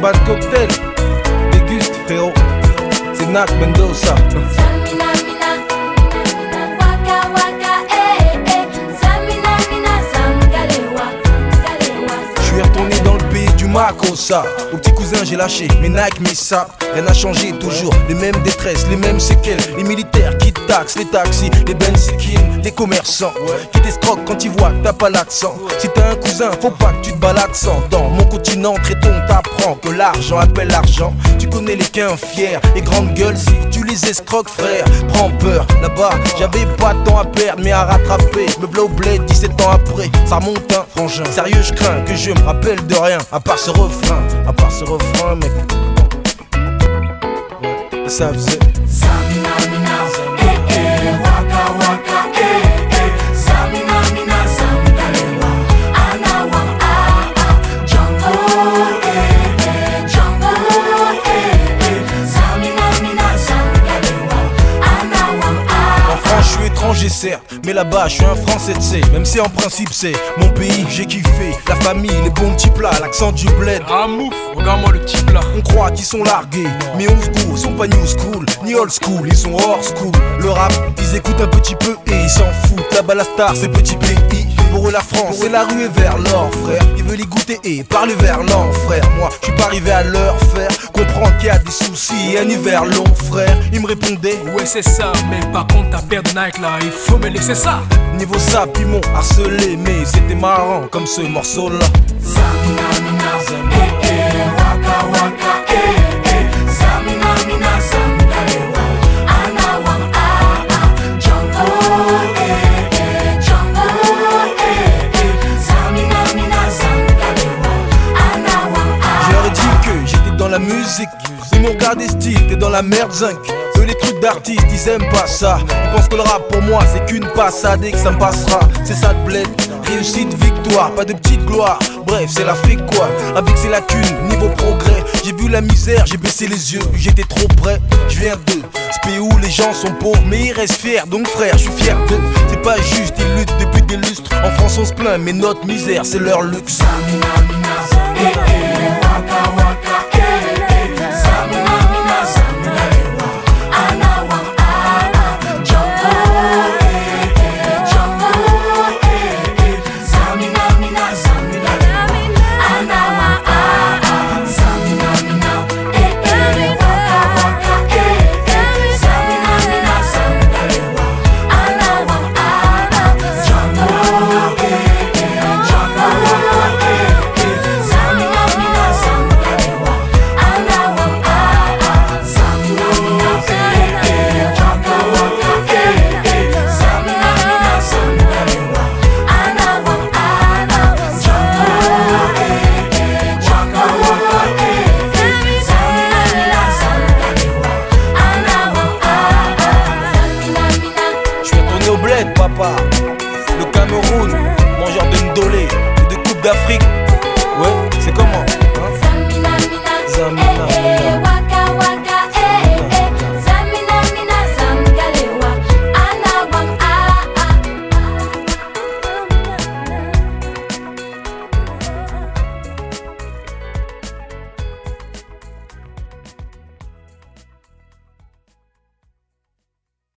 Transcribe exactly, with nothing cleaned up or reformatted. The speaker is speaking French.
bas de cocktail. Déguste frérot, c'est Nat Mendoza. Samina mina, waka waka, eh eh. Samina mina, samgalewa, galewa. Je suis retourné dans le pays du Makossa. Au petit cousin j'ai lâché mes Nike, mes saps. Rien n'a changé, toujours les mêmes détresses, les mêmes séquelles. Les militaires qui taxent, les taxis, les bensikines, les commerçants qui t'escroquent quand ils voient que t'as pas l'accent. Si t'as un cousin, faut pas que tu te balades sans. Dans mon continent traiton, t'apprends que l'argent appelle l'argent. Tu connais les quins fiers et grandes gueules. Si tu les escroques frère, prends peur. Là-bas j'avais pas de temps à perdre mais à rattraper. Me blow blade dix-sept ans après, ça remonte un frangin. Sérieux je crains que je me rappelle de rien. À part ce refrain, à part ce refrain mec. Ça faisait Samina mina, eh eh, waka waka, eh eh. Samina mina, samgalewa, anawang ah ah. Django, eh eh, Django, eh eh. Samina mina, samgalewa, anawang ah. En France je suis étranger certes, mais là-bas je suis un Français tu sais. Même si en principe c'est mon pays, j'ai kiffé. La famille, les bons petits plats, l'accent du bled. Ah mouf, regarde-moi le petit plat. On croit qu'ils sont largués, mais on se goûte, sont pas new school, ni old school, ils sont hors school. Le rap, ils écoutent un petit peu et ils s'en foutent. Là-bas la star, c'est petit pays. Pour eux la France, c'est la rue et vers l'or frère. Ils veulent y goûter et parler vers l'an frère. Moi, je suis pas arrivé à leur faire comprendre qu'il y a des soucis et un hiver long frère. Ils me répondaient, Ouais c'est ça, mais par contre ta paire de Nike là, il faut me laisser ça. niveau sap, ils m'ont harcelé, mais c'était marrant comme ce morceau là. Samina mina, eh eh, waka waka, eh eh. Samina mina, samgalewa, anawang ah ah. Django, eh eh, Django, eh eh. Samina mina, samgalewa, anawang ah. Je leur ai dit que j'étais dans la musique. Ils m'ont regardé style, t'es dans la merde zinc. Eux les trucs d'artistes, ils aiment pas ça. Ils pensent que le rap pour moi c'est qu'une passade et que ça me passera. C'est ça de bled, réussite, victoire, pas de petite gloire. Bref, c'est l'Afrique quoi, avec ses lacunes, niveau progrès. J'ai vu la misère, j'ai baissé les yeux, j'étais trop près. Je viens de ce pays où les gens sont pauvres, mais ils restent fiers. Donc frère, je suis fier d'eux. C'est pas juste, ils luttent depuis des lustres. En France on se plaint, mais notre misère c'est leur luxe. Samina mina, eh eh.